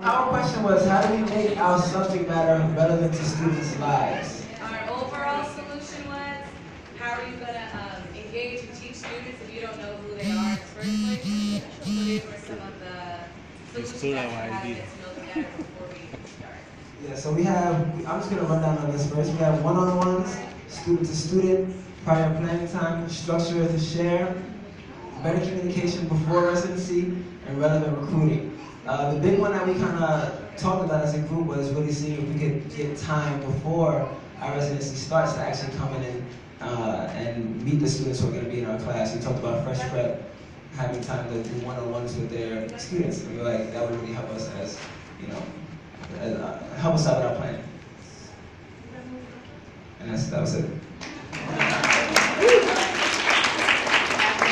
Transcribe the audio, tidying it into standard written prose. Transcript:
Our question was, how do we make our subject matter relevant to students' lives? Our overall solution was, how are you going to engage and teach students if you don't know who they are in the first place? So these were some of the solutions that we had to get to know them better before we start. Yeah, so we have, I'm just going to run down on this first. We have one-on-ones, student to student, prior planning time, structure to share, better communication before residency, and relevant recruiting. The big one that we kind of talked about as a group was really seeing if we could get time before our residency starts to actually come in and meet the students who are going to be in our class. We talked about fresh prep, having time to do one-on-ones with their students. And we were like, that would really help us as, you know, help us out with our planning. And that was it.